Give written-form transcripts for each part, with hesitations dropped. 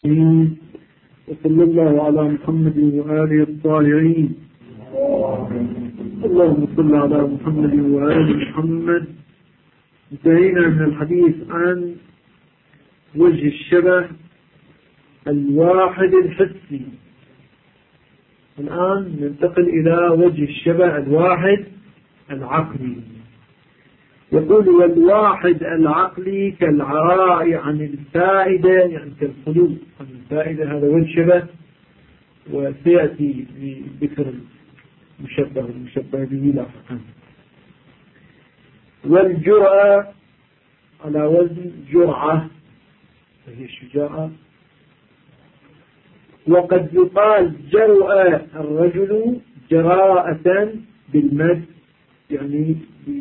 وصلى الله على محمد وآله الطاهرين. اللهم صل على محمد وآل محمد. انتهينا من الحديث عن وجه الشبه الواحد الحسي. الآن ننتقل إلى وجه الشبه الواحد العقلي. يقول والواحد العقلي كالعراء عن الفائدة، يعني كالخلو عن الفائدة، هذا وجه شبه، وسيأتي بذكر المشبه والمشبه به لاحقا. والجرأة على وزن جرعة وهي الشجاعة. وقد يقال جرأ الرجل جراءة بالمد، يعني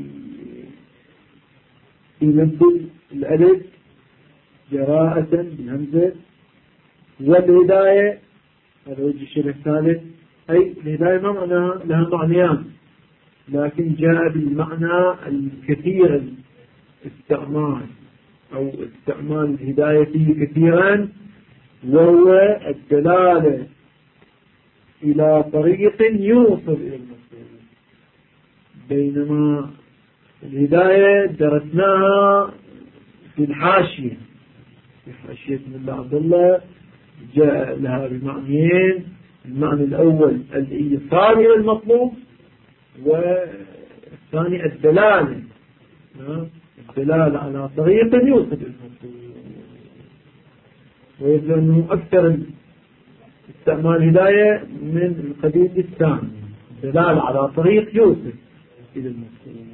بمد الألف، جراءة بالهمزة. والهداية هذا وجه الشبه الثالث، أي الهداية ما معناها، لها معنيان، لكن جاء بالمعنى الكثير استعمال أو استعمال الهداية فيه كثيرا، وهو الدلالة إلى طريق يوصل إلى المقصود. بينما الهداية درسناها في الحاشية، في حاشية من الله عبد الله، جاء لها بمعنيين. المعنى الأول الإيصال إلى المطلوب، والثاني الدلالة على طريق يوصل إلى المطلوب. ويبدو أنه أكثر استعمال هداية من القبيل الثاني، الدلالة على طريق يوصل إلى المطلوب.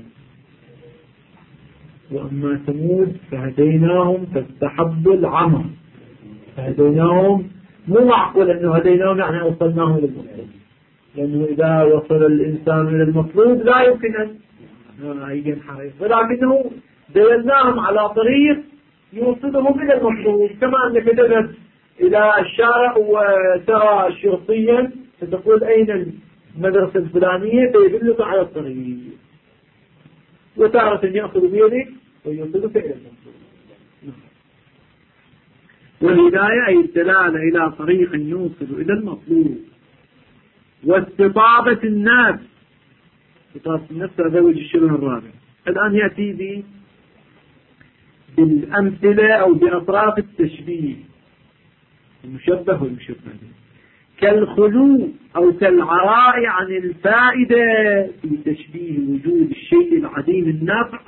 وأما ثمود فهديناهم فاستحبوا العمى. فهديناهم مو معقول أنه هديناهم يعني أوصلناهم إلى المطلوب، لأنه إذا وصل الإنسان إلى المطلوب لا يمكن أن ينحرف، ولكنه دللناهم على طريق يوصلهم إلى المطلوب. كما أنك تذهب إلى الشارع وترى شرطيا فتقول أين المدرسة الفلانية فيدلك على الطريق، وتارة يأخذ بيدك ويوصلك إلى المطلوب. والهداية أي الدلالة إلى طريق يوصل إلى المطلوب. واستطابة النفس، استطابة النفس هذا وجه الشبه الرابع. الآن يأتي بالأمثلة أو بأطراف التشبيه، المشبه والمشبه به. كالخلو أو كالعراء عن الفائدة في تشبيه وجود الشيء العديم النفع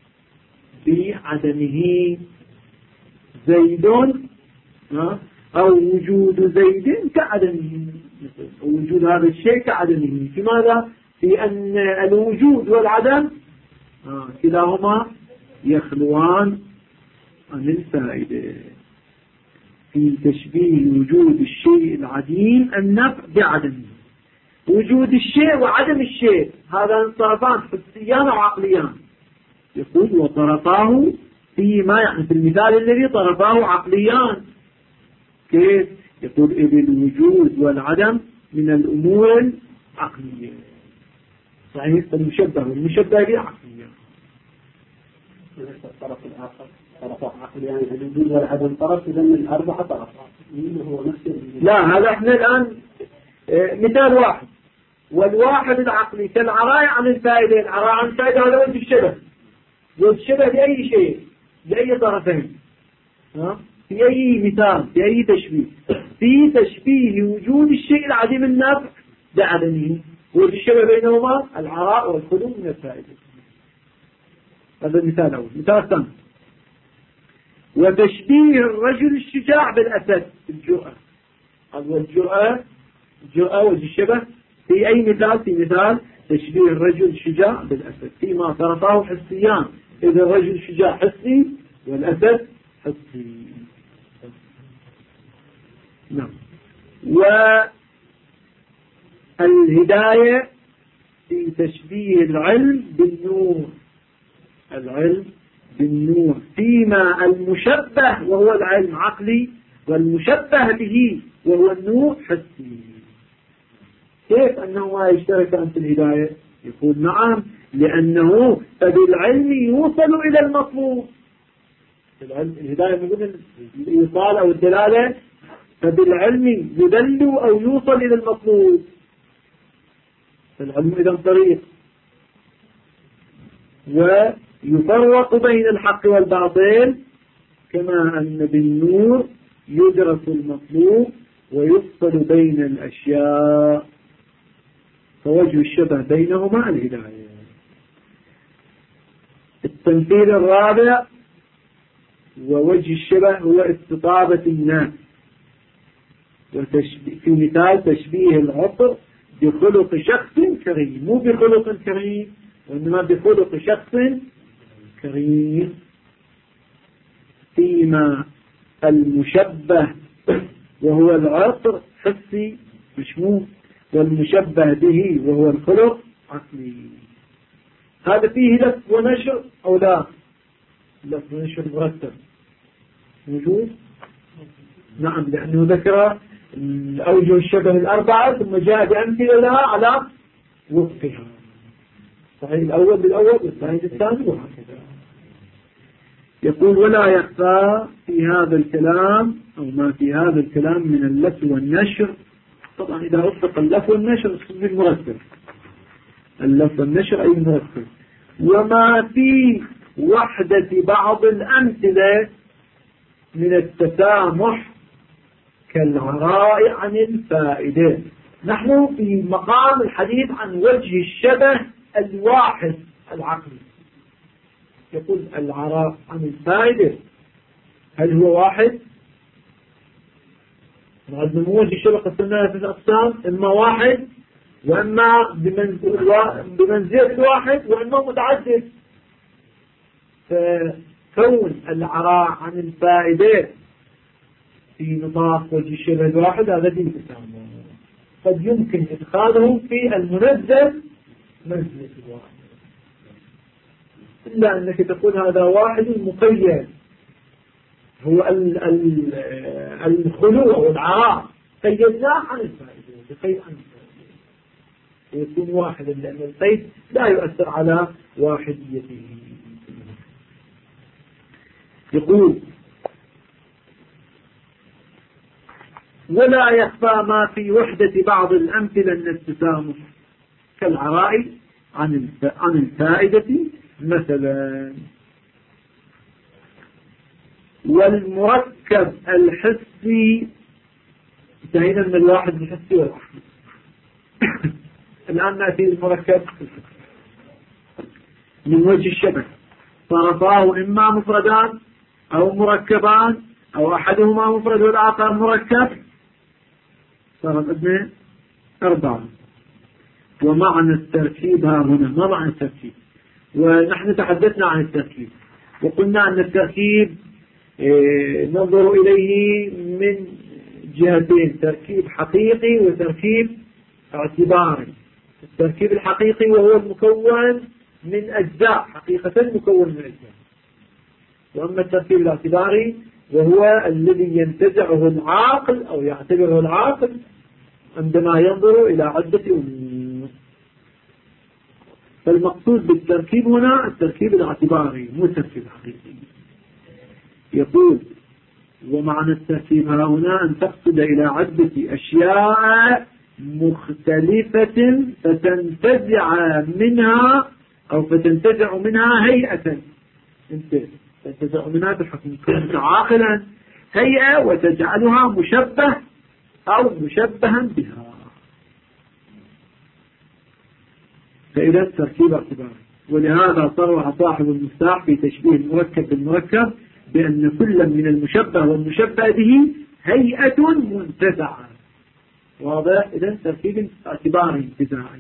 بعدمه. زيد أو وجود زيد كعدمه، أو وجود هذا الشيء كعدمه. في ماذا؟ في أن الوجود والعدم كلاهما يخلوان عن الفائدة في تشبيه وجود الشيء العديم النفع بعدمه. وجود الشيء وعدم الشيء هذا طرفان حسيان وعقليان. يقول وطرفاه فيما، يعني في المثال الذي طرفاه عقليان. كيف؟ يقول إذ الوجود والعدم من الأمور العقلية. صحيح؟ المشبه والمشبه به عقليان. الطرف الآخر طرف عقليان، الوجود والعدم طرف، إذا من الأربعة طرفات. هو نفس لا، هذا احنا الآن مثال واحد. والواحد العقلي كالعراء عن الفائدة. العراء عن الفائدة هذا وجه الشبه. وجه الشبه بأي شيء، بأي طرفين، في أي مثال، في أي تشبيه، في تشبيه وجود الشيء العديم النفع بعدمه. وجه الشبه بينهما العراء والخلو من الفائدة. هذا المثال الأول. مثال ثاني وتشبيه الرجل الشجاع بالأسد، الجرأة. هذا الجرأة وجه الشبه في أي مثال؟ في مثال تشبيه الرجل الشجاع بالأسد فيما طرفاه حسيان. إذا الرجل الشجاع حسي والأسد حسي. نعم. والهداية في تشبيه العلم بالنور. العلم بالنور فيما المشبه وهو العلم عقلي، والمشبه به وهو النور حسي. كيف أنهما يشتركان في الهداية؟ يقول نعم، لأنه فبالعلم يوصل إلى المطلوب. الهداية من الإيصال أو الدلالة فبالعلم يدل أو يوصل إلى المطلوب. فالعلم إذا طريق، ويفرق بين الحق والباطل، كما أن بالنور يدرك المطلوب ويفصل بين الأشياء. فوجه الشبه بينهما الهداية. التمثيل الرابع ووجه الشبه هو استطابة الناس، في مثال تشبيه العطر بخلق شخص كريم، مو بخلق كريم وإنما بخلق شخص كريم. فيما المشبه وهو العطر حسي مشمول، والمشبه به وهو الخلق عقلي. هذا فيه لف ونشر أو لا؟ لف ونشر مرتب موجود؟ نعم، لأنه ذكر أوجه الشبه الأربعة ثم جاء بأمثلة لها على وفقها. صحيح، الأول بالأول والثاني بالثاني وهكذا. يقول ولا يخفى في هذا الكلام أو ما في هذا الكلام من اللف والنشر. طبعا إذا أطلق اللف والنشر يصير المرتب، اللف والنشر أي مرتب. وما في وحدة بعض الأمثلة من التسامح كالعراء عن الفائدة. نحن في مقام الحديث عن وجه الشبه الواحد العقلي. يقول العراء عن الفائدة، هل هو واحد؟ عندنا وجه الشبه قسمناه في الأقسام، إما واحد وإما بمنزلة واحد وإما متعدد. فكون العراء عن الفائدة في نطاق وجه الشبه الواحد هذا دين التسامح. قد يمكن إدخاله في المنزل منزلة الواحد، إلا أنك تقول هذا واحد مقيد، هو الخلوع والعراء قيدناه عن الفائدة بقيد عن الفائدة، ويكون واحدا لأن القيد لا يؤثر على واحديته. يقول ولا يخفى ما في وحدة بعض الأمثلة من التسامح كالعراء عن الفائدة مثلا. والمركب الحسي، انتهينا من الواحد الحسي والعقلي. الآن نأتي المركب من وجه الشبه، طرفاه إما مفردان أو مركبان أو أحدهما مفرد والآخر مركب، صارت اثنين أربعة. ومعنى التركيب ها هنا، ما معنى التركيب؟ ونحن تحدثنا عن التركيب وقلنا أن التركيب ننظر إليه من جهتين، تركيب حقيقي وتركيب اعتباري. التركيب الحقيقي وهو المكون من أجزاء، حقيقة مكون من أجزاء. وأما التركيب الاعتباري وهو الذي ينتزعه العاقل أو يعتبره العاقل عندما ينظر إلى عدة أمور. فالمقصود بالتركيب هنا التركيب الاعتباري مو التركيب الحقيقي. يقول ومعنى التركيب هنا أن تقصد إلى عدة أشياء مختلفة فتنتزع منها هيئة. انت تنتزع منها بحكم كونك عاقلا هيئة وتجعلها مشبه أو مشبها بها. فإذا التركيب اعتباري. ولهذا صرح صاحب المفتاح في تشبيه المركب بالمركب بأن كل من المشبه والمشبه به هيئة منتزعة. واضح؟ إذا تركيب اعتباري انتزاعي.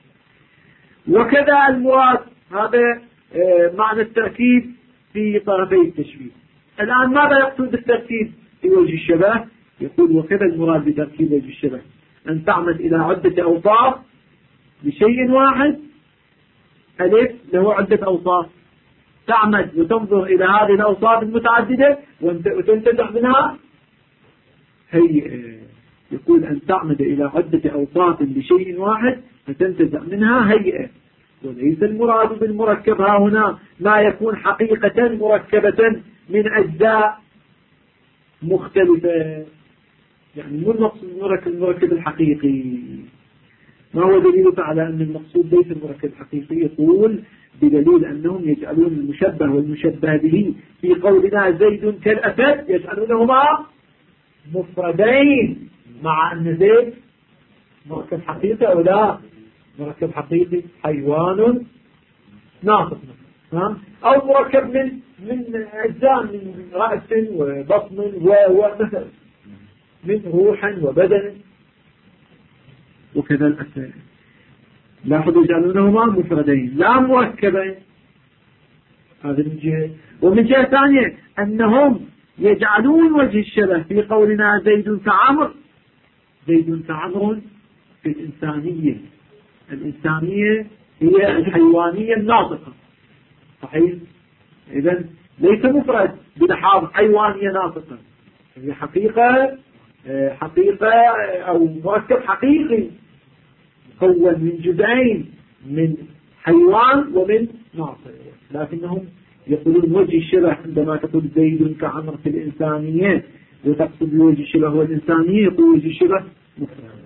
وكذا المراد، هذا معنى التركيب في طرفي التشبيه. الآن ماذا يقصد بالتركيب في وجه الشبه؟ يقول وكذا المراد بتركيب وجه الشبه أن تعمد إلى عدة أوصاف بشيء واحد. ألف له عدة أوصاف، تعمد وتنظر إلى هذه الأوصاف المتعددة وتنتزع منها هيئة. يقول أن تعمد إلى عدة أوصاف بشيء واحد فتنتزع منها هيئة. وليس المراد بالمركب ها هنا ما يكون حقيقة مركبة من أجزاء مختلفة، يعني مو المقصود المركب الحقيقي. ما هو دليلك على أن المقصود ليس المركب الحقيقي؟ يقول بدليل أنهم يجعلون المشبه والمشبه به في قولنا زيد كالأسد يجعلونهما مفردين، مع أن زيد مركب حقيقي أو لا مركب حقيقي، حيوان ناطق أو مركب من أجزاء، من رأس وبطن ومثل من روح وبدن وكذا الأسد. لاحظوا يجعلونهما مفردين لا مركبين. هذا من جهة. ومن جهة ثانية أنهم يجعلون وجه الشبه في قولنا زيد كعمر. زيد كعمر في الإنسانية. الإنسانية هي الحيوانية الناطقة، صحيح؟ إذن ليس مفرد بلحاظ حيوانية ناطقة، هي حقيقة أو مركب حقيقي مكون من جزئين، من حيوان ومن ناطق. لكنهم يقولون وجه الشبه عندما تقول زيد كعمر في الإنسانية وتقصد وجه الشبه والإنسانية، يقول وجه الشبه مفرد.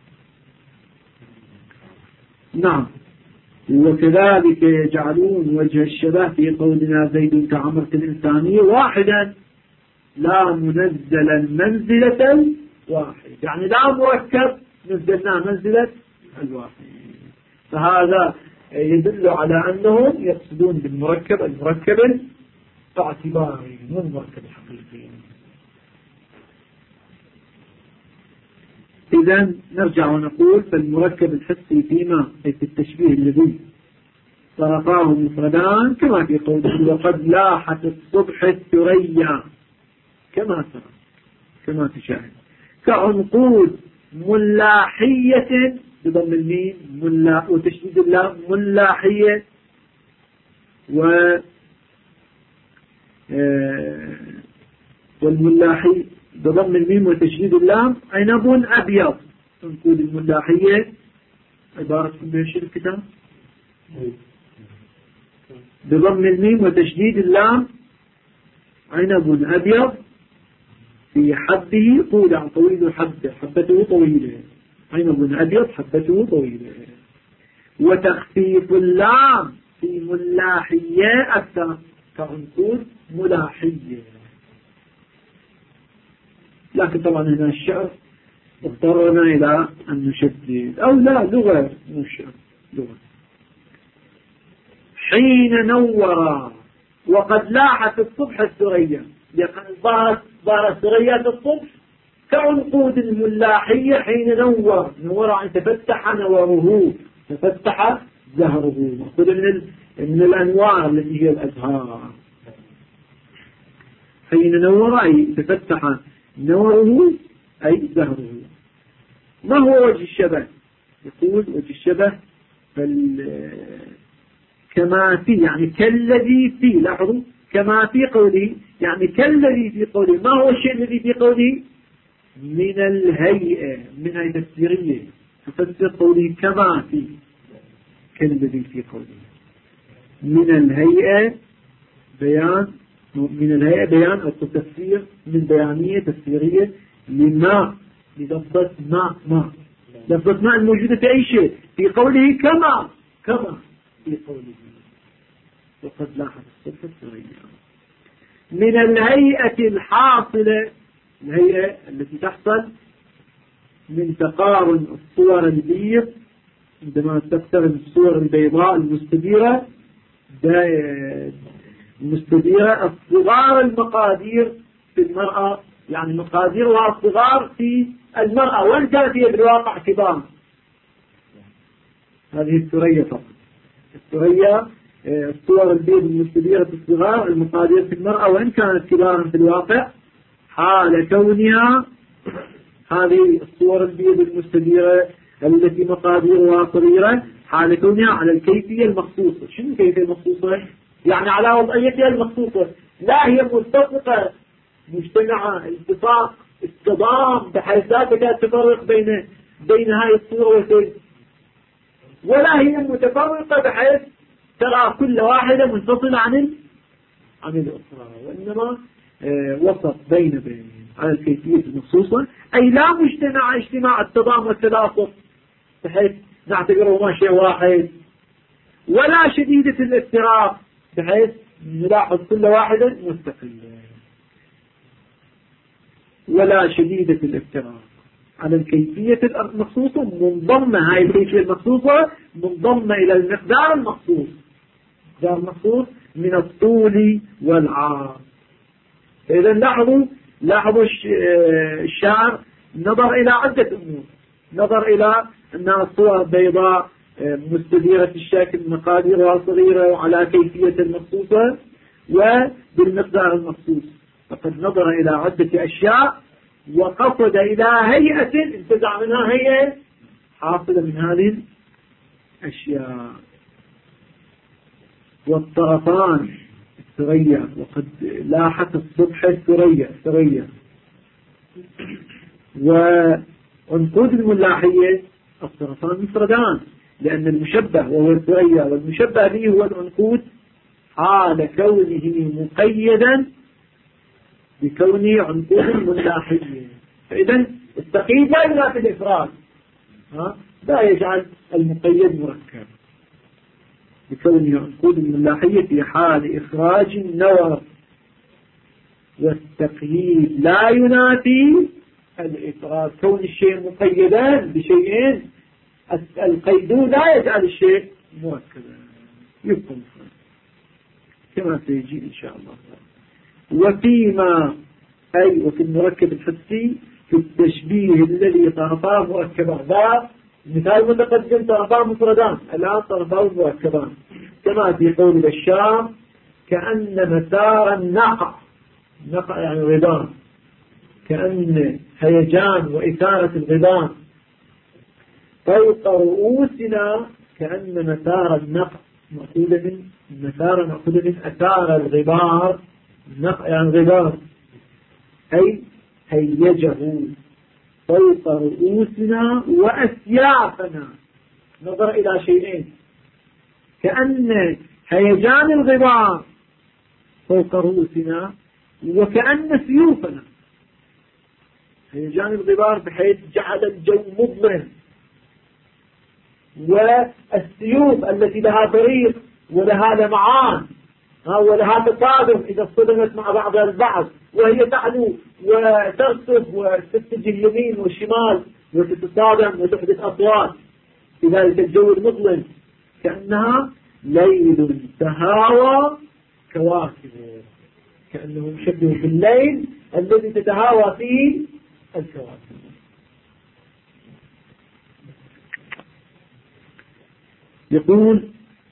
نعم. وكذلك يجعلون وجه الشبه في قولنا زيد كعمر في الإنسانية واحدا لا منزلا منزلة واحد، يعني لا مركب نزلنا منزلة الواحد. فهذا يدل على أنهم يقصدون بالمركب المركب باعتباره مو المركب الحقيقي. إذن نرجع ونقول فالمركب الحسي فيما في التشبيه الذي طرقاه مفردان كما في قوله وقد لاحت الصبح الثريا كما تشاهد كعنقود ملاحية بضم الميم وتشديد اللام ملاحية والملاحي بضم الميم وتشديد اللام عنب أبيض. عنقود الملاحية عبارة بيش الكتاب بضم الميم وتشديد اللام عنب أبيض في حبه طولا طويل حبته طويلة، عنب أبيض حبته طويلة. وتخفيف اللام في ملاحية أكثر كعنقود ملاحية. لكن طبعا هنا الشعر اضطرنا إلى أن نشدد أو لا لغة مش لغة. حين نور وقد لاحت الصبح الثريا، ظهرت ثريات الصبح كعنقود الملاحية حين نور عن تفتح نوره، تفتح زهره، مأخوذ من الأنوار التي هي الأزهار. حين نور أي تفتح نوره أي زهره. ما هو وجه الشبه؟ يقول وجه الشبه كما في، يعني كالذي في، لاحظوا كما في قوله، يعني كالذي في قوله. ما هو الشيء الذي في قوله؟ من الهيئة، من هيئة تفسيرية تفسر قوله كما في، كالذي في قوله. من الهيئة بيان أو تفسير من بيانية تفسيرية لما، للفظة ما لفظة ما الموجودة في أي شيء في قوله كما في قوله وقد لاحظ الصفة الثريا. من الهيئة الحاصلة، الهيئة التي تحصل من تقارن الصور البيض عندما تقترن الصور البيضاء المستديرة الصغار المقادير في المرأة، يعني مقاديرها الصغار في المرأة وإن كانت هي بالواقع كبار. هذه الثريا فقط. الثريا الصور البيض المستديرة الصغار المقادير في المرأة وإن كانت كبارا في الواقع، حال كونها هذه الصور البيض المستديرة التي مقاديرها صغيرة حال كونها على الكيفية المخصوصة. شنو الكيفية المخصوصة؟ يعني على وضعيتها المخصوصة، لا هي متفقة مجتمعة اتفاق اصطدام بحيث لا تكاد تفرق بين هاي الصورة وتلك، ولا هي متفرقة بحيث ترى كل واحدة منفصلة عن الأخرى، وإنما وسط بين. على الكيفية المخصوصة، أي لا مجتمع اجتماع التضامن والتلاصق بحيث نعتبرهما شيء واحد، ولا شديدة الافتراق بحيث نلاحظ كل واحدة مستقلة، ولا شديدة الافتراق على الكيفية المخصوصة منضمة. هاي الكيفية المخصوصة منضمة إلى المقدار المخصوص، المقدار المخصوص من الطول والعرض. فإذا لاحظوا الشاعر نظر إلى عدة أمور، نظر إلى أنها الصورة بيضاء مستديرة الشكل، مقاديرها صغيرة وعلى كيفية المخصوصة وبالمقدار المخصوص، فقد نظر إلى عدة أشياء وقصد إلى هيئة انتزع منها هيئة حاصلة من هذه الأشياء. والطرفان الثريا، وقد لاحت الصبح الثريا وعنقود الملاحية الطرفان مفردان، لأن المشبه وهو الثريا والمشبه به هو العنقود حال كونه مقيدا بكونه عنقود ملاحية. فإذا التقييد لا ينافي الإفراد، لا يجعل المقيد مركب بكونه عنقود الملاحية في حال إخراج النور، والتقييد لا ينافي الإفراد. كون الشيء مقيدا بشيئين، القيد لا يجعل الشيء مركبا، يبقى مفرد كما سيجي إن شاء الله. وفيما أي وفي المركب الحسي في التشبيه الذي طرفاه مركبان، ذا مثال متقدم طرفاه مفردان، الآن طرفاه مركبان، كما في قول بشار كأن مسار النقع يعني غضان، كأن هيجان وإثارة الغضان فوق رؤوسنا، كأن مسار النقع مأخوذ من مسار، مأخوذ من أثار الغبار، النقع يعني غبار، أي هيجه فوق رؤوسنا وأسيافنا. نظر إلى شيئين، كأن هيجان الغبار فوق رؤوسنا، وكأن سيوفنا. هيجان الغبار بحيث جعل الجو مظلم، والسيوف التي لها بريق ولها لمعان ولها تصادم إذا اصطدمت مع بعضها البعض، وهي تعلو وترصف وتتجه اليمين والشمال وتتصادم وتحدث أصوات في ذلك الجو المظلم، كأنها ليل تهاوى كواكب، كأنه مشبه بالليل الذي تتهاوى فيه الكواكب. يقول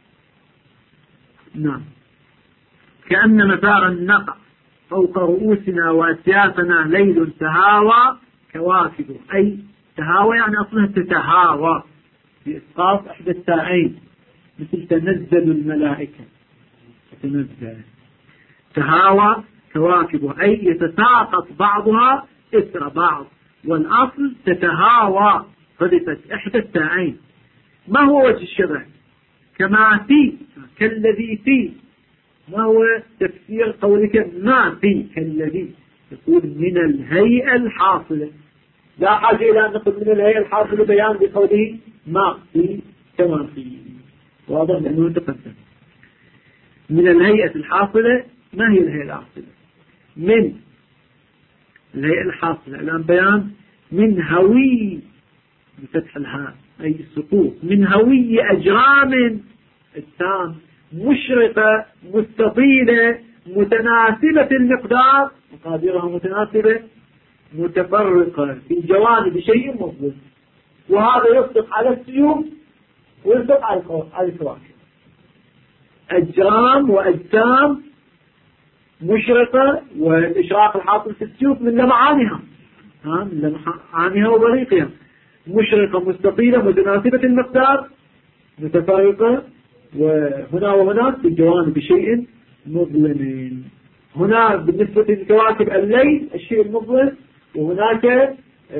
نعم كأن مسار النقع فوق رؤوسنا وأسيافنا ليل تهاوى كواكب، أي تهاوى يعني أصلها تتهاوى بإسقاط إحدى التاءين، مثل تنزل الملائكة، تنزل تهاوى كواكب أي يتساقط بعضها إثر بعض، والأصل تتهاوى حدثت إحدى التاءين. ما هو وجه الشبه؟ كما في كالذي في. ما هو تفسير قولك ما في كالذي؟ يقول من الهيئة الحاصلة، لا حاجة إلى أن نقول من الهيئة الحاصلة بيان بقوله ما في كما في، واضح لأنه تقدم. من الهيئة الحاصلة، ما هي الهيئة الحاصلة؟ من الهيئة الحاصلة الآن بيان من هوي بفتح الهاء أي السقوط، من هوي أجرام التام مشرقة مستطيلة متناسبة المقدار، مقاديرها متناسبة متفرقة في جوانب شيء مظلم. وهذا يصدق على السيوف ويصدق على الكواكب. أجرام وأجسام مشرقة، والإشراق الحاصل في السيوف من لمعانها، من لمعانها وبريقها، مشرقة مستطيلة متناسبة المقدار متفرقة، وهنا وهناك في الجوانب بشيء مظلم. هنا بالنسبة للكواكب الليل الشيء المظلم، وهناك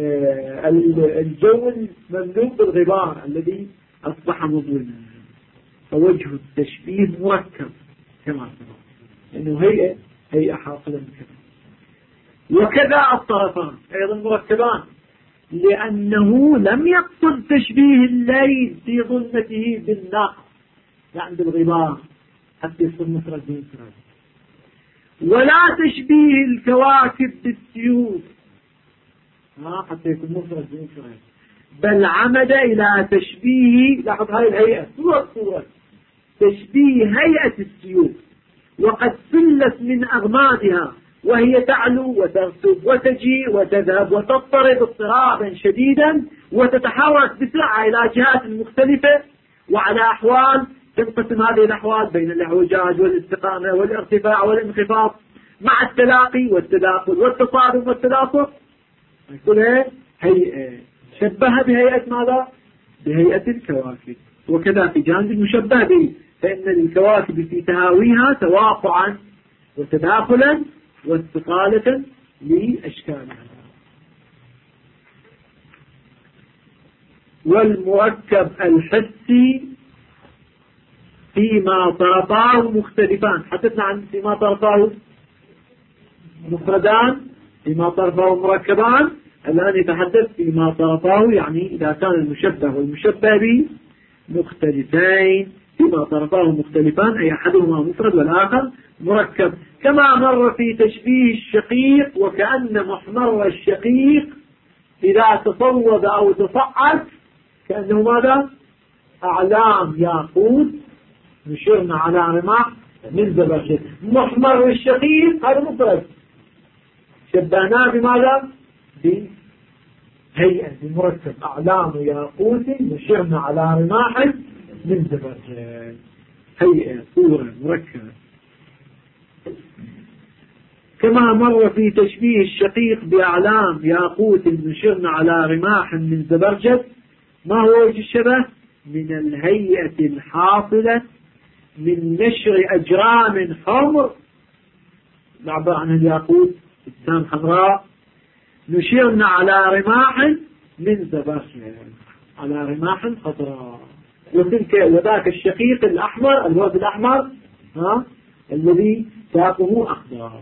الجو المملوء بالغبار الذي أصبح مظلما. فوجه التشبيه مركب كما سبق، لأنه هيئة حاصلة كذا. وكذا الطرفان أيضا مركبان، لأنه لم يقصد تشبيه الليل في ظلمته بالناقص يعني بالغبار حتى يصير مفرد بمفرد، ولا تشبيه الكواكب بالسيوف حتى يكون مفرد بمفرد، بل عمد إلى تشبيه، لاحظ هاي الهيئة صورة تشبيه هيئة السيوف، وقد سلت من أغمادها وهي تعلو وترسب وتجيء وتذهب وتضطرب اضطرابا شديدا وتتحرك بسرعة إلى جهات مختلفة وعلى أحوال تنقسم هذه الأحوال بين الاعوجاج والاستقامة والارتفاع والانخفاض مع التلاقي والتداخل والتصادم والتدافق، كلها هيئة شبهها بهيئة ماذا؟ بهيئة الكواكب. وكذا في جانب المشبه به، فإن الكواكب في تهاويها توافعا وتداخلا واستقالة لأشكالها. والمركب الحسي فيما طرفاه مختلفان، حدثنا عن فيما طرفاه مفردان فيما طرفاه مركبان، الآن يتحدث فيما طرفاه يعني إذا كان المشبه والمشبه به مختلفين، فيما طرفاه مختلفان أي أحدهما مفرد والآخر مركب، كما مر في تشبيه الشقيق، وكأن محمر الشقيق إذا تصوب أو تصعد كأنه ماذا؟ أعلام ياقوت نشرنا على رماح من زبرجد. محمر الشقيق هذا مفرد شبهناه بماذا؟ بهيئة المركب أعلام ياقوت نشرنا على رماح من زبرجد، هيئة صورة مركبة. كما مر في تشبيه الشقيق بأعلام ياقوت نشرنا على رماح من زبرجد، ما هو وجه الشبه؟ من الهيئة الحاصلة من نشر أجرام حمر نعبر عن الياقوت إجسام حمراء نشرنا على رماح من زبرجد، على رماح خضراء. وتلك وذاك الشقيق الأحمر الواد الأحمر الذي ساقه أخضر.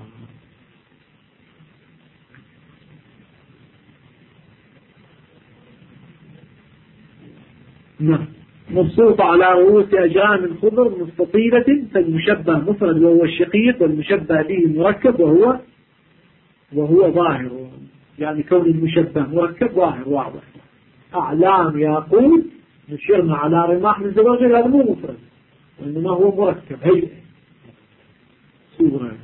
مبسوط على رؤوس أجرام خضر مستطيلة، فالمشبه مفرد وهو الشقيق، والمشبه به مركب وهو ظاهر، يعني كون المشبه مركب ظاهر واضح. أعلام ياقوت نشرنا على رماح من زبرجد، هذا مو مفرد وإنما هو مركب هيئة صورة.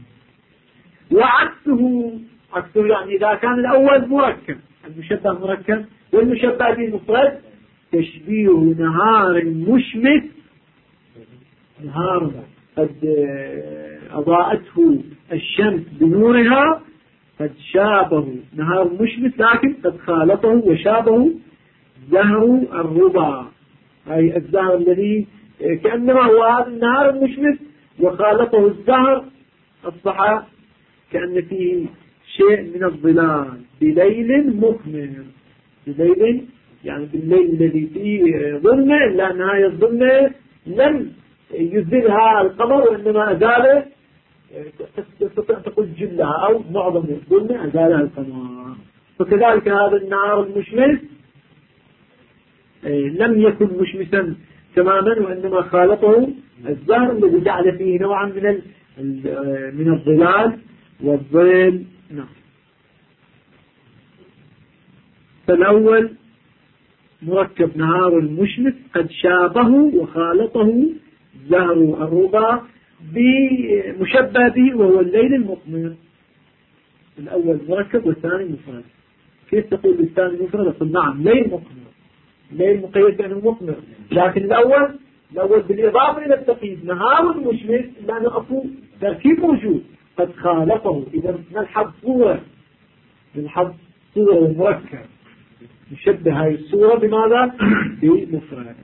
وعكسه يعني إذا كان الأول مركب المشبه مركب والمشبه به مفرد، تشبيه نهار مشمس، نهار قد أضاءته الشمس بنورها، قد شابه نهار مشمس لكن قد خالطه وشابه زهر الربا، أي الزهر الذي كأنما هو هذا النهار المشمس وخالطه الزهر، أصبح كأن فيه شيء من الظلال بليل مخمر، بليل يعني بالليل الذي فيه ظلمة، إلا أن هذه الظلمة لم يزلها القمر وإنما أزاله، تستطيع تقول جلها أو معظم الظلمة أزالها القمر. فكذلك هذا النهار المشمس لم يكن مشمسا تماما وإنما خالطه الزهر الذي جعل فيه نوعا من الظلال والظل. فالأول مركب نهار مشمس قد شابه وخالطه زهر الربا بمشبه به وهو الليل المقمر. الأول مركب والثاني مفرد. كيف تقول الثاني مفرد؟ أقول نعم ليل مقمر، ليل مقيد بأنه مقمر، لكن الأول بالإضافة إلى التقييد نهار مشمس لأنه أصل تركيب موجود قد خالطه. إذا نلحظ صورة مركب نشبه هذه الصورة بماذا؟ بمفرد.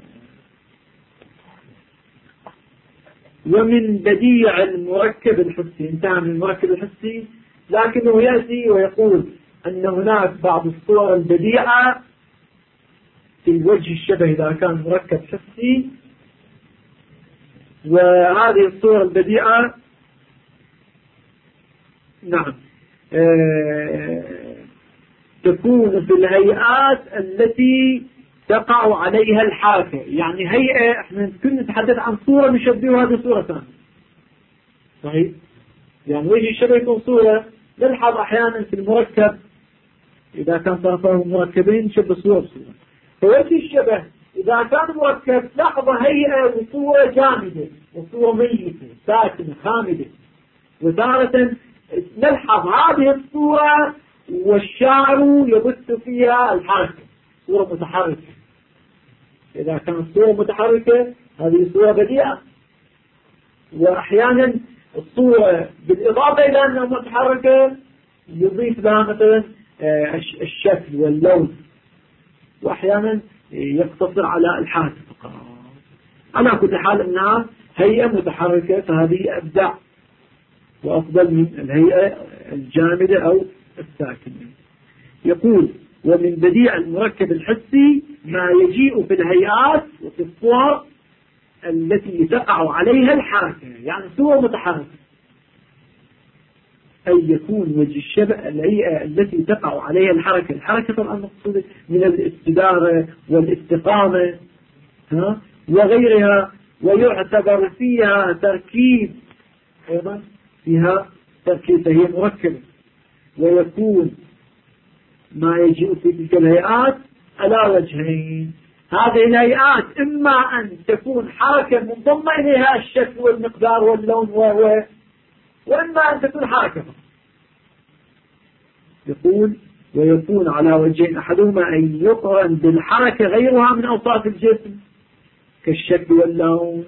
ومن بديع المركب الحسي، انتهى من المركب الحسي، لكنه يأتي ويقول أن هناك بعض الصور البديعة في الوجه الشبه إذا كان مركب حسي، وهذه الصور البديعة تكون في الهيئات التي تقع عليها الحركة. يعني هيئة احنا كنا نتحدث عن صورة نشبهها بصورة ثانية. صحيح؟ يعني وجه الشبه يكون صورة. نلحظ أحيانا في المركب إذا كان طرفه مركبين نشبه صورة بصورة. فوجه الشبه إذا كان مركب لحظة هيئة وصورة جامدة وصورة ميتة ساكنة خامدة. وتارة نلحظ هذه الصورة والشاعر يبث فيها الحركة صورة متحركة. إذا كانت صورة متحركة هذه صورة بديعة. وأحيانا الصورة بالإضافة إلى أنها متحركة يضيف لها مثلا الشكل واللون. وأحيانا يقتصر على الحركة فقط. على كل حال أنها هيئة متحركة فهذه أبدع وأفضل من الهيئة الجامدة أو الساكنة. يقول ومن بديع المركب الحسي ما يجيء في الهيئات وفي الصور التي تقع عليها الحركة. يعني صور متحركة. أي يكون وجه الشبه الهيئة التي تقع عليها الحركة. الحركة طبعا مقصودة من الاستدارة والاستقامة وغيرها. ويعتبر فيها تركيب أيضا فيها تركيب فهي مركبة. ويكون ما يجيء في تلك الهيئات على وجهين. هذه الهيئات إما أن تكون حركة منضمة إليها الشكل والمقدار واللون وإما أن تكون حركة. يقول ويكون على وجهين أحدهما أن يقرن بالحركة غيرها من أوصاف الجسم كالشكل واللون.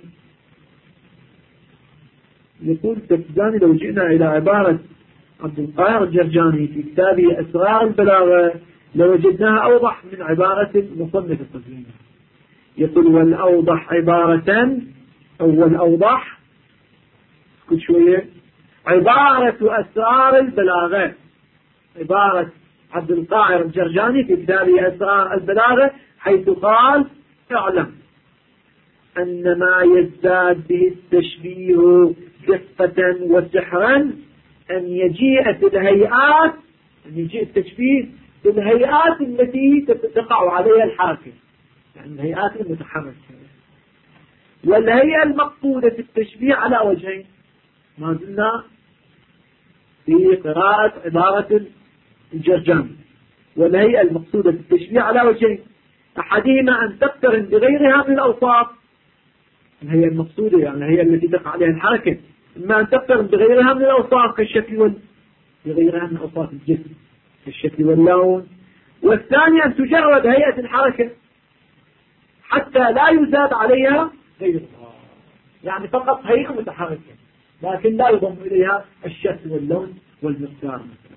يقول التكزاني لو جئنا إلى عبارة عبد القاهر الجرجاني في كتابه أسرار البلاغة لوجدناها أوضح من عبارة المصنف القزويني. يقول والأوضح عبارة أو الأوضح كل شوية عبارة أسرار البلاغة. عبارة عبد القاهر الجرجاني في كتابه أسرار البلاغة حيث قال اعلم أن ما يزداد به التشبيه دقة وسحرا أن يجيء في الهيئات أن يجيء التشبيه في الهيئات التي تقع عليها الحركة. يعني الهيئات المتحركة. والهيئة المقصودة في التشبيه على وجهين. ما زلنا في قراءة عبارة الجرجاني. والهيئة المقصودة في التشبيه على وجهين. أحدهما أن تقترن بغيرها من الأوصاف. الهيئة المقصودة يعني الهيئة التي تقع عليها الحركة. إما أن تقترن بغيرها من الأوصاف كالشكل بغيرها من أوصاف الجسم كالشكل واللون. والثاني أن تجرد هيئة الحركة حتى لا يزاد عليها غيرها. يعني فقط هيئة متحركة لكن لا يضم إليها الشكل واللون والمقدار.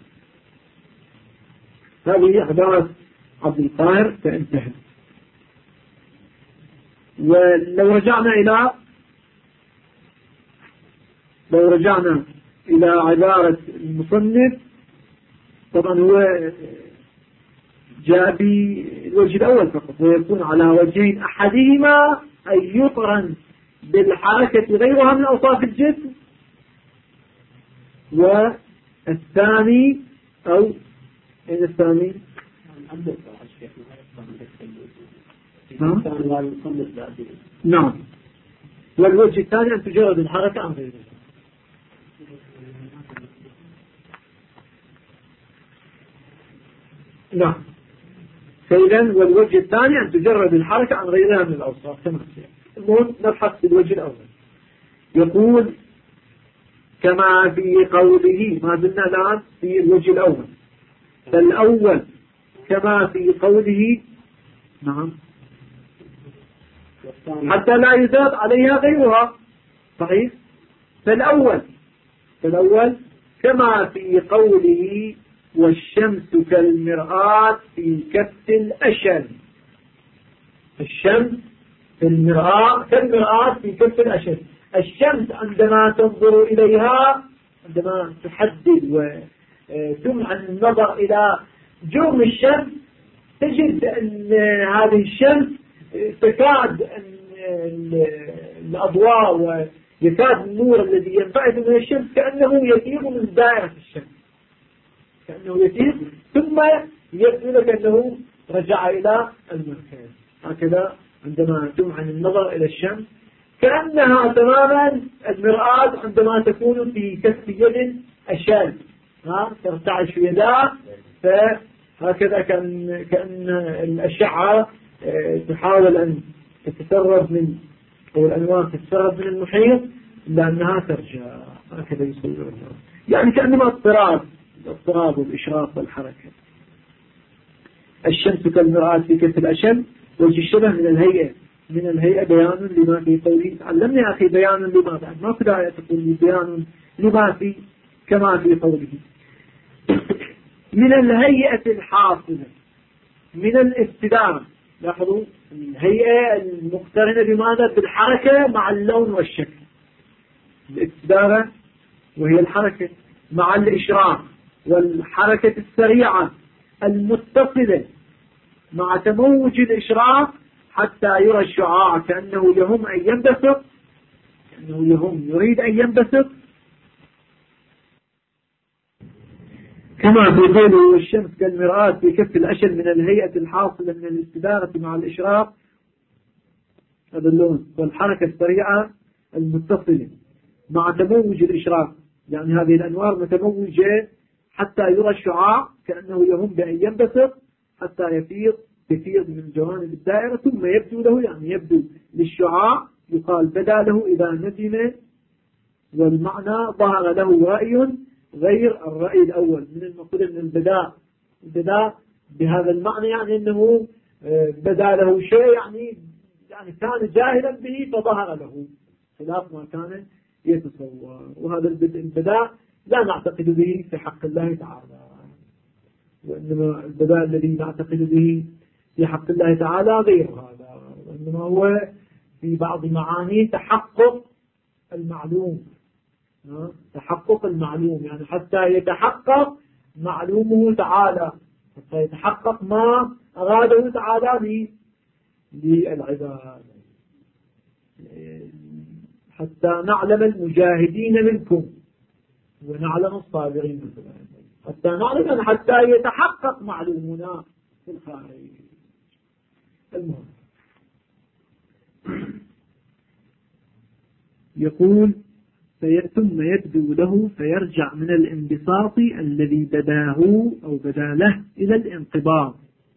هذه عبارة عبد القاهر فانتهت. ولو رجعنا إلى عبارة المصنف طبعا هو جاء بالوجه الأول فقط. ويكون على وجهين أحدهما أن يقرن بالحركة غيرها من أوصاف الجسم. والثاني أو إن الثاني نعم. والوجه الثاني أن تجرد الحركة عن غيرها. نعم. فإذا والوجه الثاني أن تجرد الحركة عن غيرها من الأوصاف كما سيأتي. المهم نبحث في الوجه الأول. يقول كما في قوله ما زلنا الآن في الوجه الأول. فالأول كما في قوله نعم حتى لا يزاد عليها غيرها. صحيح. فالأول كما في قوله والشمس كالمرآة في كف الأشل. الشمس كالمرآة في كف الأشل. الشمس عندما تنظر إليها عندما تحدد وتمعن النظر إلى جرم الشمس تجد أن هذه الشمس تكاد الأضواء ويكاد النور الذي ينبعث من الشمس كأنه يطير من دائرة الشمس. كأنه يسير ثم يبدو لك أنه رجع إلى المكان. هكذا عندما تمعن النظر إلى الشمس كأنها تماما المرآة عندما تكون في كف يد الشال ترتعش يداه، فهكذا كأن الأشعة تحاول أن تتسرب من، أو الأنوار تتسرب من المحيط لأنها ترجع. هكذا يصور يعني كأنما اضطراب والإشراق والحركة. الشمس كالمرآة في كف الأشل. وجه الشبه من الهيئة بيان لما في قوله علمني يا أخي بيان لما في، ما في داعي تقول لي بيان لما في كما في قوله. من الهيئة الحاصلة من الاستدامة. لاحظوا الهيئة المقترنة بماذا؟ بالحركة مع اللون والشكل. الاستدامة وهي الحركة مع الإشراق والحركة السريعة المتصلة مع تموج الإشراق حتى يرى الشعاع كأنه يهم أن ينبسط، كأنه يريد أن ينبسط. كما في قوله والشمس كالمرآة في كف الأشل من الهيئة الحاصلة من الاستدارة مع الإشراق، هذا اللون والحركة السريعة المتصلة مع تموج الإشراق، يعني هذه الأنوار متموجة حتى يرى الشعاع كأنه يهم بأن ينبسط حتى يفيض من جوانب الدائرة ثم يبدو له، يعني يبدو للشعاع. يقال بدا له إذا ندم، والمعنى ظهر له رأي غير الرأي الأول. من المقصود أن البداء بهذا المعنى يعني أنه بدا له شيء، يعني كان جاهلا به فظهر له خلاف ما كان يتصور. وهذا البداء لا نعتقد به في حق الله تعالى، وإنما البداء الذي نعتقد به في حق الله تعالى غير هذا، وإنما هو في بعض معاني تحقق المعلوم. يعني حتى يتحقق معلومه تعالى، حتى يتحقق ما أراده تعالى للعباد، حتى نعلم المجاهدين منكم ونعلم الصابرين، حتى نعلم أن حتى يتحقق معلومنا في الخارج. المهم يقول ثم يبدو له فيرجع من الانبساط الذي بداه أو بدا له إلى الانقباض،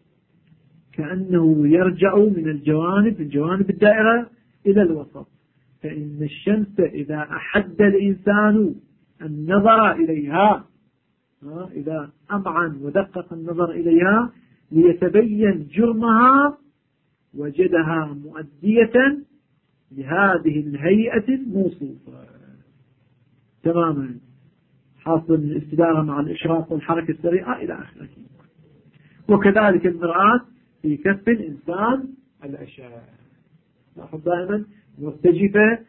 كأنه يرجع من جوانب الدائرة إلى الوسط. فإن الشمس إذا أحد الإنسان النظر إليها، إذا أمعن ودقق النظر إليها ليتبين جرمها وجدها مؤدية لهذه الهيئة الموصوفة تماما، حاصل من الاستدارة مع الإشراق والحركة السريعة إلى آخره. وكذلك المرآة في كف الإنسان الأشياء، لاحظ دائما مرتجفة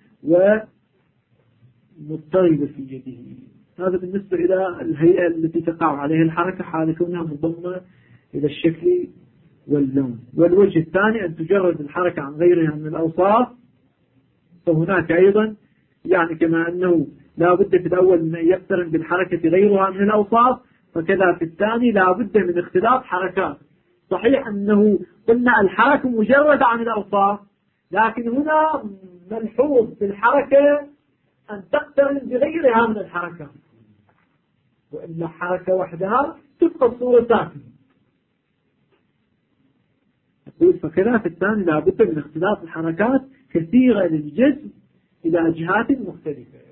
ومضطربة في يده. هذا بالنسبة إلى الهيئة التي تقع عليها الحركة حال كونها منضمة إلى الشكل واللون. والوجه الثاني أن تجرد الحركة عن غيرها من الأوصاف، فهناك أيضا يعني كما أنه لا بد في الأول من أن يقترن بالحركة غيرها من الأوصاف، فكذا في الثاني لا بد من اختلاط حركات. صحيح أنه قلنا الحركة مجردة عن الأوصاف، لكن هنا ملحوظ في الحركة أن تقترن بغيرها من الحركات، وإلا حركة وحدها تبقى الصورة ساكنة. فكذا في الثاني لا بد من اختلاط الحركات كثيرة للجسم إلى جهات مختلفة،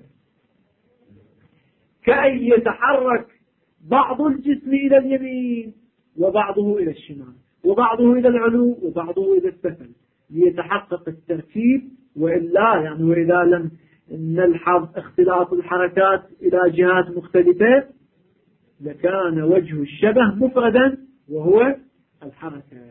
كأن يتحرك بعض الجسم إلى اليمين وبعضه إلى الشمال وبعضه إلى العلو وبعضه إلى السفل ليتحقق التركيب. وإلا وإذا لم نلحظ اختلاط الحركات إلى جهات مختلفة لكان وجه الشبه مفردا وهو الحركة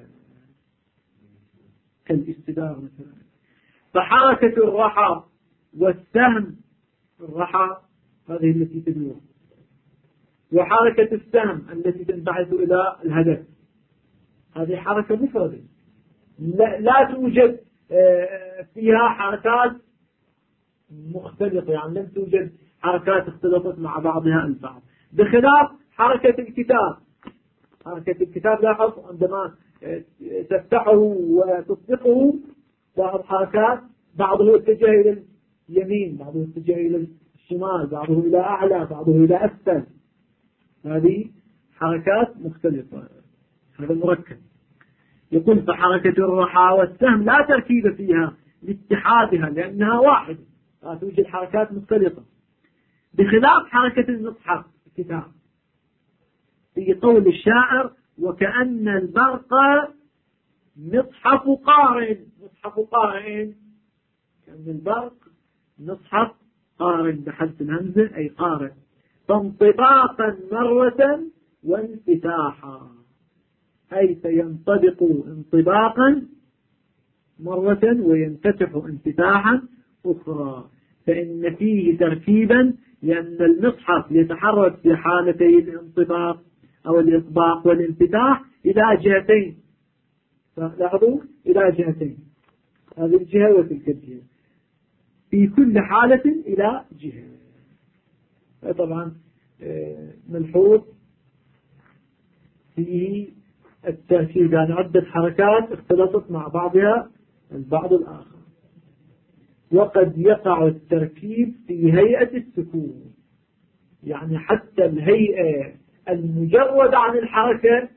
كالاستدارة مثلا. فحركة الرحى والسهم، الرحى هذه التي تدور، وحركة السهم التي تنبعث إلى الهدف، هذه حركة مفردة لا توجد فيها حركات مختلطة، لم توجد حركات اختلطت مع بعضها البعض، بخلاف حركة الكتاب. حركة الكتاب لاحظ عندما تفتحه وتطلقه لاحظ حركات، بعضه يتجه إلى اليمين، بعضه يتجه إلى الشمال، بعضه إلى أعلى، بعضه إلى أسفل. هذه حركات مختلفة. هذا مركب. يقول فحركة الرحى والسهم لا تركيب فيها لاتحادها لأنها واحدة، لا توجد حركات مختلفة، بخلاف حركة المصحف الكتاب في قول الشاعر وكأن البرق مصحف قارن. مصحف قارن كأن البرق مصحف قارن بحذف الهمزة أي قارن. فانطباقا مرة وانفتاحا أي سينطبق انطباقا مرة وينفتح انفتاحا أخرى، فإن فيه تركيبا لأن المصحف يتحرك في حالتي الانطباق أو الإطباق والانفتاح إلى جهتين. لاحظوا إلى جهتين، هذه الجهة وتلك الجهة، في كل حالة إلى جهة. طبعا ملحوظ فيه التركيب، يعني عدة حركات اختلطت مع بعضها البعض الآخر. وقد يقع التركيب في هيئة السكون، يعني حتى الهيئة المجردة عن الحركة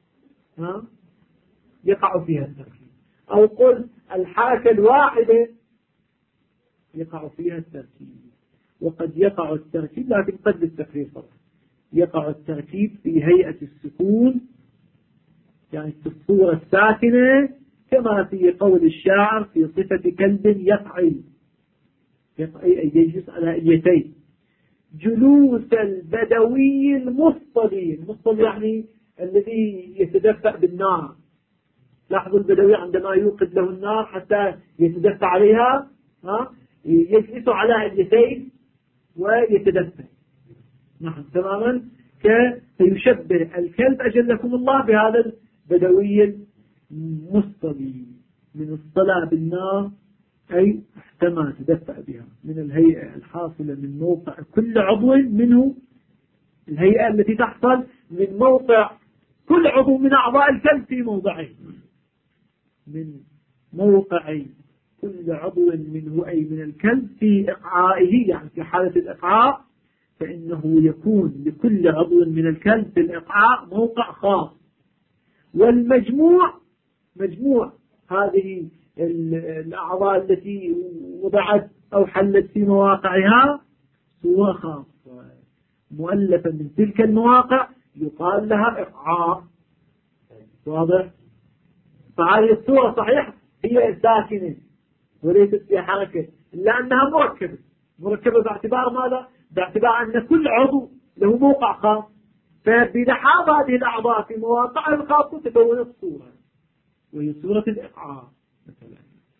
يقع فيها التركيب، أو قل الحركة الواحدة يقع فيها التركيب. وقد يقع التركيب، لكن قد التكرير طبعا، يقع التركيب في هيئة السكون يعني في الصورة الساكنة، كما في قول الشاعر في صفة كلب يقعي. يقعي أي يجلس على اليتين. جلوس البدوي المصطلي. المصطلي يعني الذي يتدفأ بالنار. لاحظوا البدوي عندما يوقد له النار حتى يتدفأ عليها يجلس على اليتين ويتدفأ. نعم تماما. فيشبه الكلب أجلكم الله بهذا البدوي المصطلي من الصلاة بالنار، أي احتمى تدفأ بها من الهيئة الحاصلة من موقع كل عضو منه. الهيئة التي تحصل من موقع كل عضو من أعضاء الكلب في موضعه، من موقع كل عضو منه أي من الكلب في إقعائه، يعني في حالة الإقعاء، فإنه يكون لكل عضو من الكلب في الإقعاء موقع خاص. والمجموع مجموع هذه الأعضاء التي وضعت أو حلت في مواقعها صورة خاصة مؤلفة من تلك المواقع يقال لها إقعاء. واضح؟ فهذه الصورة صحيح هي ساكنة وليست فيها حركة، إلا أنها مركبة. مركبة باعتبار ماذا؟ باعتبار أن كل عضو له موقع خاص، فبلحاظ هذه الأعضاء في مواقعها الخاصة تكونت صورة، وهي صورة الإقعاء مثلا.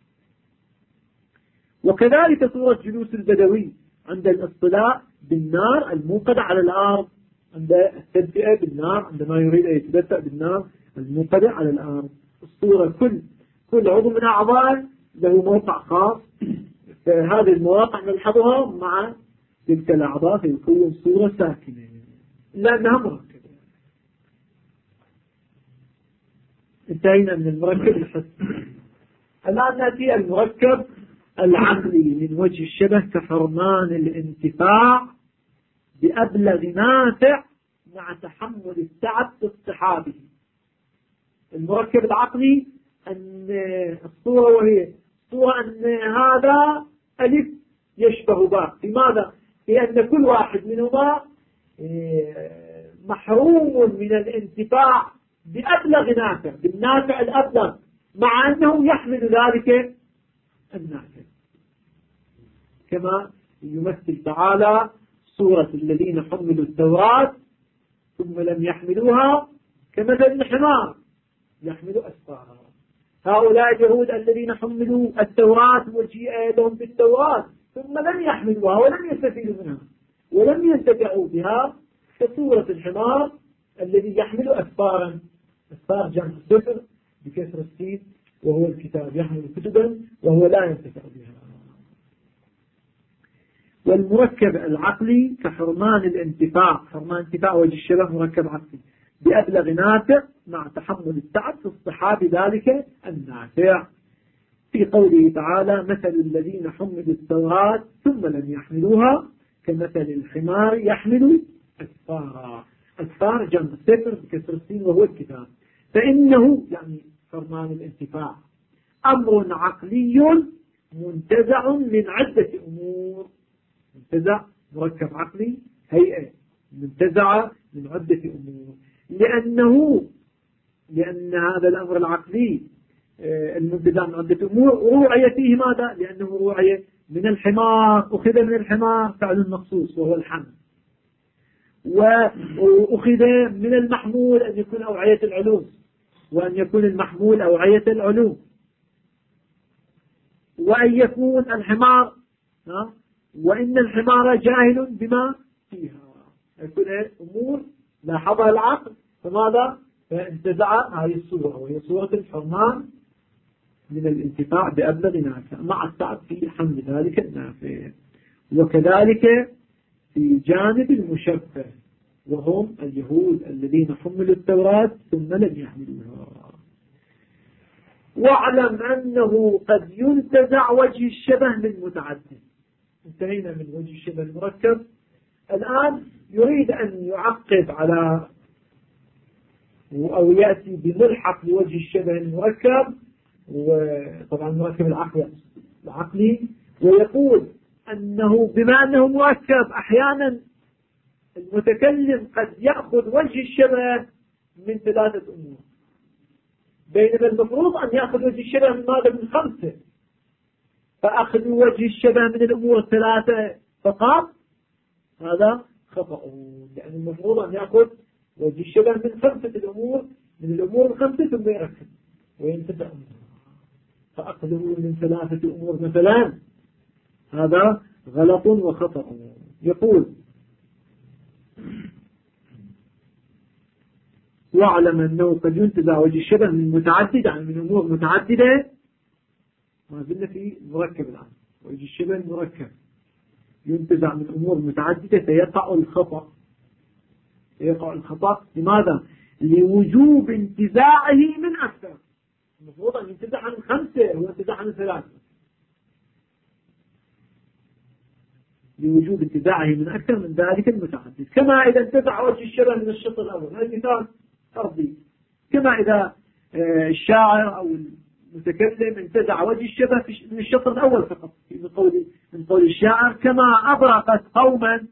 وكذلك صورة جلوس البدوي عند الاصطلاء بالنار الموقدة على الأرض، عند التدفئة بالنار عندما يريد أن يتدفأ بالنار الموقدة على الأرض. الصورة كل عضو من أعضاء له موقع خاص، فهذه المواقع نلحظها مع تلك الأعضاء فيكون صورة ساكنة لأنها مركبة. انتهينا من المركب الحسي. الآن نأتي المركب العقلي من وجه الشبه كحرمان الانتفاع بأبلغ نافع مع تحمل التعب في اصطحابه. المركب العقلي أن الصورة وهي صورة أن هذا ألف يشبه باء. لماذا؟ لأن كل واحد منهما محروم من الانتفاع بأبلغ نافع، بالنافع الأبلغ، مع أنه يحمل ذلك النافع، كما يمثل تعالى صورة الذين حملوا التوراة ثم لم يحملوها كمثل الحمار يحمل أسفارها. هؤلاء اليهود الذين حملوا التوراة وجيء لهم بالتوراة ثم لم يحملوها ولم يستفيدوا منها ولم ينتفعوا بها كصورة الحمار الذي يحمل أسفارا. أسفار جمع سفر بكسر السين، وهو الكتاب يحمل كتبا وهو لا ينتفع بها. والمركب العقلي كحرمان الانتفاع، حرمان انتفاع وجه الشبه مركب عقلي بأبلغ نافع مع تحمل التعب في اصطحاب ذلك النافع، في قوله تعالى مثل الذين حملوا التوراة ثم لم يحملوها كمثل الحمار يحمل أسفارا. أسفار جمع سفر بكسر السين وهو الكتاب. فإنه يعني حرمان الانتفاع أمر عقلي منتزع من عدة أمور. منتزع مركب عقلي هيئة منتزعة من عدة أمور، لأن هذا الأمر العقلي المنتزع من عدة أمور روعي فيه ماذا؟ لأنه روعي من الحمار، أخذ من الحمار فعل مخصوص وهو الحمل، وأخذ من المحمول أن يكون أوعية العلوم، وأن يكون المحمول أوعية العلوم، وأن يكون الحمار وإن الحمار جاهل بما فيها، يكون أمور لاحظها العقل فماذا؟ فانتزع هذه الصورة وهي صورة الحرمان من الانتفاع بأبلغ نافع مع التعب في حمل ذلك النافع. وكذلك في جانب المشبه وهم اليهود الذين حملوا التوراة ثم لم يحملوها. واعلم أنه قد ينتزع وجه الشبه من متعدد. انتهينا من وجه الشبه المركب، الآن يريد أن يعقب على أو يأتي بملحق لوجه الشبه المركب، وطبعا المركب العقلي، ويقول أنه بما أنه مركب أحيانا المتكلم قد يأخذ وجه الشبه من 3 أمور، بينما المفروض أن يأخذ وجه الشبه من ماذا؟ من 5. فأخذ وجه الشبه من الأمور 3 فقط هذا خطأ، لأن المفروض أن يأخذ وجه الشبه من 5 الأمور، من الأمور 5 ثم يركب وينتفع. فأخذه من 3 أمور مثلا هذا غلط وخطأ. يقول واعلم أنه قد ينتزع وجه الشبه من متعدد، يعني من أمور متعددة. ما زلنا في مركب الآن، وجه الشبه المركب ينتزع من أمور متعددة فيقع الخطأ. يقع الخطأ لماذا؟ لوجوب انتزاعه من أكثر. المفروض أن ينتزع عن 5 هو انتزاع عن 3، لوجوب انتزاعه من أكثر من ذلك المتعدد. كما إذا انتزع وجه الشبه من الشطر الأول، هذا مثال أرضي. كما إذا الشاعر أو المتكلم انتزع وجه الشبه من الشطر الأول فقط، من قول الشاعر كما أبرقت قوما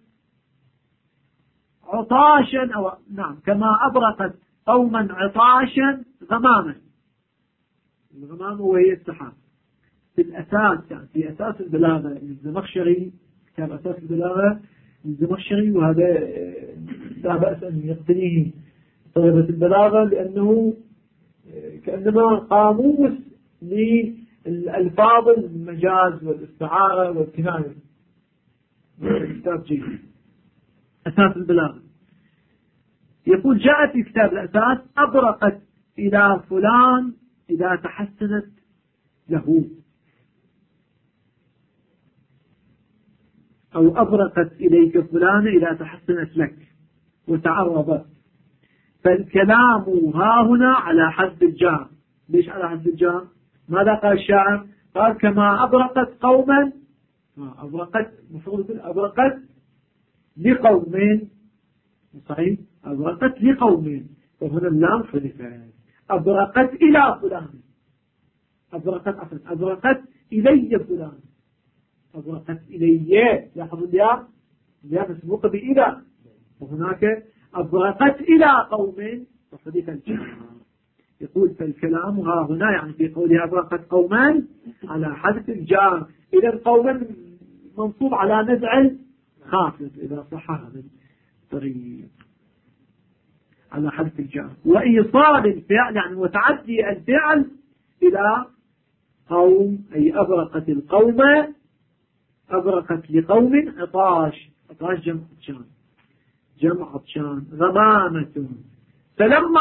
عطاشا، أو نعم كما أبرقت قوما عطاشا غماما. الغمام وهي السحاب. في الأساس يعني في أساس البلاغة الزمخشري، كتاب أساس البلاغة الزمخشري، وهذا لا بأس أن يقتنيه طلبة البلاغة لأنه كأنما قاموس للألفاظ المجاز والاستعارة والكناية. كتاب جيد أساس البلاغة. يقول جاء في كتاب الأساس أبرقت إلى فلان إذا تحسنت له، أو أبرقت إليك فلان إذا تحسنت لك وتعرضت. فالكلام ها هنا على حد الجار. ليش على حد الجار؟ ماذا قال الشاعر؟ قال كما أبرقت قوما، أبرقت مفروض أبرقت لقوم، صحيح أبرقت لقوم، وهنا اللام حذفت. أبرقت إلى فلان، أبرقت إلي فلان، أبرقت إلي، لاحظوا الياء مسبوقة بإلى، وهناك أبرقت إلى قوم وحذف الجار. يقول فالكلام ها هنا يعني في قولها أبرقت قوما على حذف الجار، إذا قوما منصوب على نزع خافض إذا صح هذا الطريق على حذف الجار، وإيصال الفعل يعني وتعدي الفعل إلى قوم، أي أبرقت القوم، أبرقت لقوم عطاش، عطاش جمع عطشان غمامة. فلما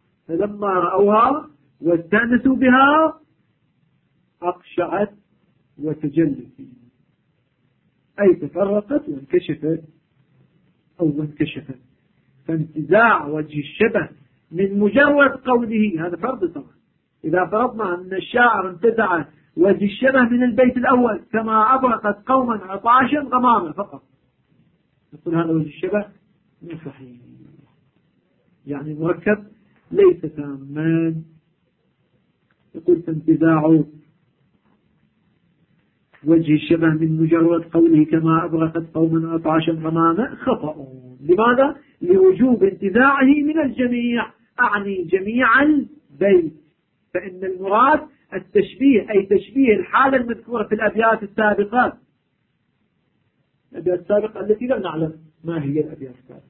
رأوها واستأنسوا بها أقشعت وتجلت أي تفرقت وانكشفت أو انكشفت. فانتزاع وجه الشبه من مجرد قوله، هذا فرض طبعا، إذا فرضنا أن الشاعر انتزع وجه الشبه من البيت الأول كما أبرقت قوما عطاشا غمامة فقط، نقول هذا وجه الشبه مو صحيح، يعني مركب ليس تاما. يقول فانتزاع وجه الشبه من مجرد قوله كما أبرقت قوما عطاشا غمامة خطأ. لماذا؟ لوجوب انتزاعه من الجميع، أعني جميع البيت، فإن المراد التشبيه، أي تشبيه الحالة المذكورة في الأبيات السابقات، الأبيات السابقة التي لا نعلم ما هي الأبيات السابقة،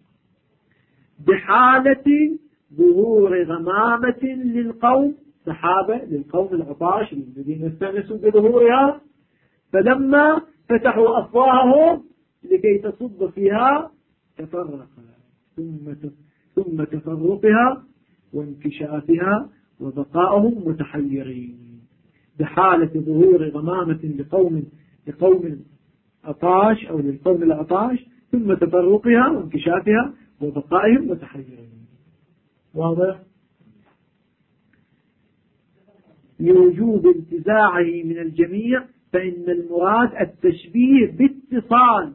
بحالة ظهور غمامة للقوم، سحابة للقوم العطاش الذين استأنسوا بظهورها، فلما فتحوا أفواههم لكي تصب فيها تفرق، ثم تفرقها وانكشافها وبقائهم متحيرين، بحالة ظهور غمامة لقوم عطاش أو للقوم العطاش، ثم تفرقها وانكشافها وبقائهم متحيرين. واضح؟ لوجوب انتزاعه من الجميع، فإن المراد التشبيه باتصال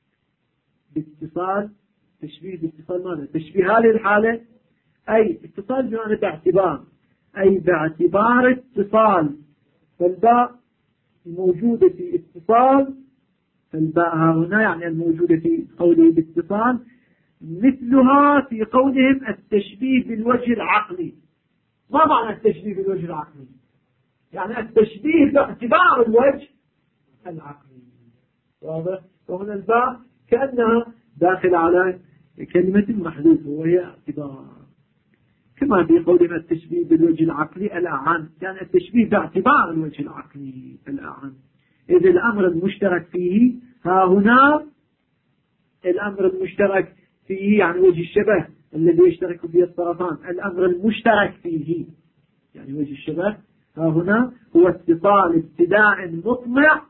تشبيه باتصال ماذا؟ تشبيه هذه الحالة أي اتصال بمعنى باعتبار، أي باعتبار اتصال، فالباء الموجودة في اتصال، فالباء هنا يعني الموجودة في قوله باتصال مثلها في قولهم التشبيه بالوجه العقلي. ما معنى التشبيه بالوجه العقلي؟ يعني التشبيه باعتبار الوجه العقلي. واضح؟ وهنا الباء كأنها داخل على كلمة محذوفة وهي اعتبار، كما في قولنا التشبيه بالوجه العقلي الأعان، يعني التشبيه باعتبار الوجه العقلي الأعان. إذا الأمر المشترك فيه ها هنا، الأمر المشترك فيه يعني وجه الشبه الذي يشترك فيه الطرفان، الأمر المشترك فيه يعني وجه الشبه ها هنا هو اتصال ابتداء مطمع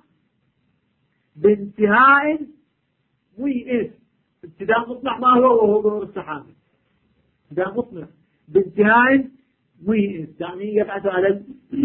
بانتهاء ميئس. ابتداء مطمع ما هو؟ وهو ظهور السحابة. ابتداء مطمع بانتهاء ميئس يعني يبعث على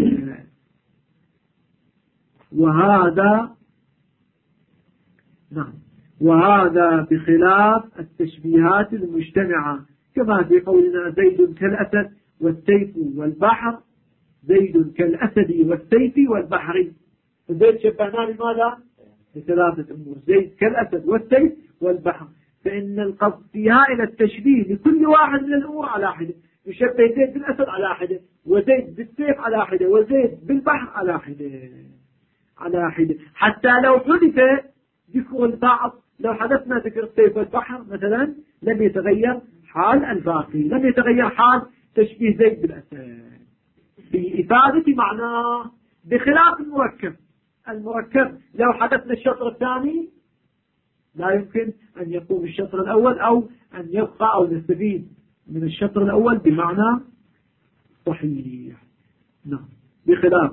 وهذا بخلاف التشبيهات المجتمعة، كما في قولنا زيد كالأسد والسيف والبحر، زيد كالأسد والسيف والبحر، فزيد شبهنا بماذا؟ بثلاثة أمور، زيد كالأسد والسيف والبحر، فإن القصد فيها إلى التشبيه لكل واحد من الأمور على حدة، يشبه زيد بالأسد على حدة، وزيد بالسيف على حدة، وزيد بالبحر على حدة، حتى لو حدث ذكر البعض، لو حدثنا ذكر السيف والبحر مثلا لم يتغير حال الباقي، لم يتغير حال تشبيه زيد بالأسد في إفادة معناه، بخلاف المركب لو حدثنا الشطر الثاني لا يمكن أن يقوم الشطر الأول أو أن يبقى أو نستفيد من الشطر الأول بمعنى صحيح. نعم، بخلاف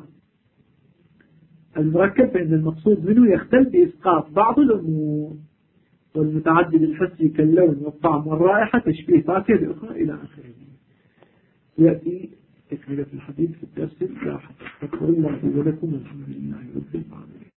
المركب فإن المقصود منه يختل بإسقاط بعض الأمور، والمتعدد الحسي كاللون والطعم والرائحة تشبيه فاكهة بأخرى إلى آخره. يأتي تكملة الحديث في الدرس اللاحق. شكر الله ولكم والحمد لله رب العالمين.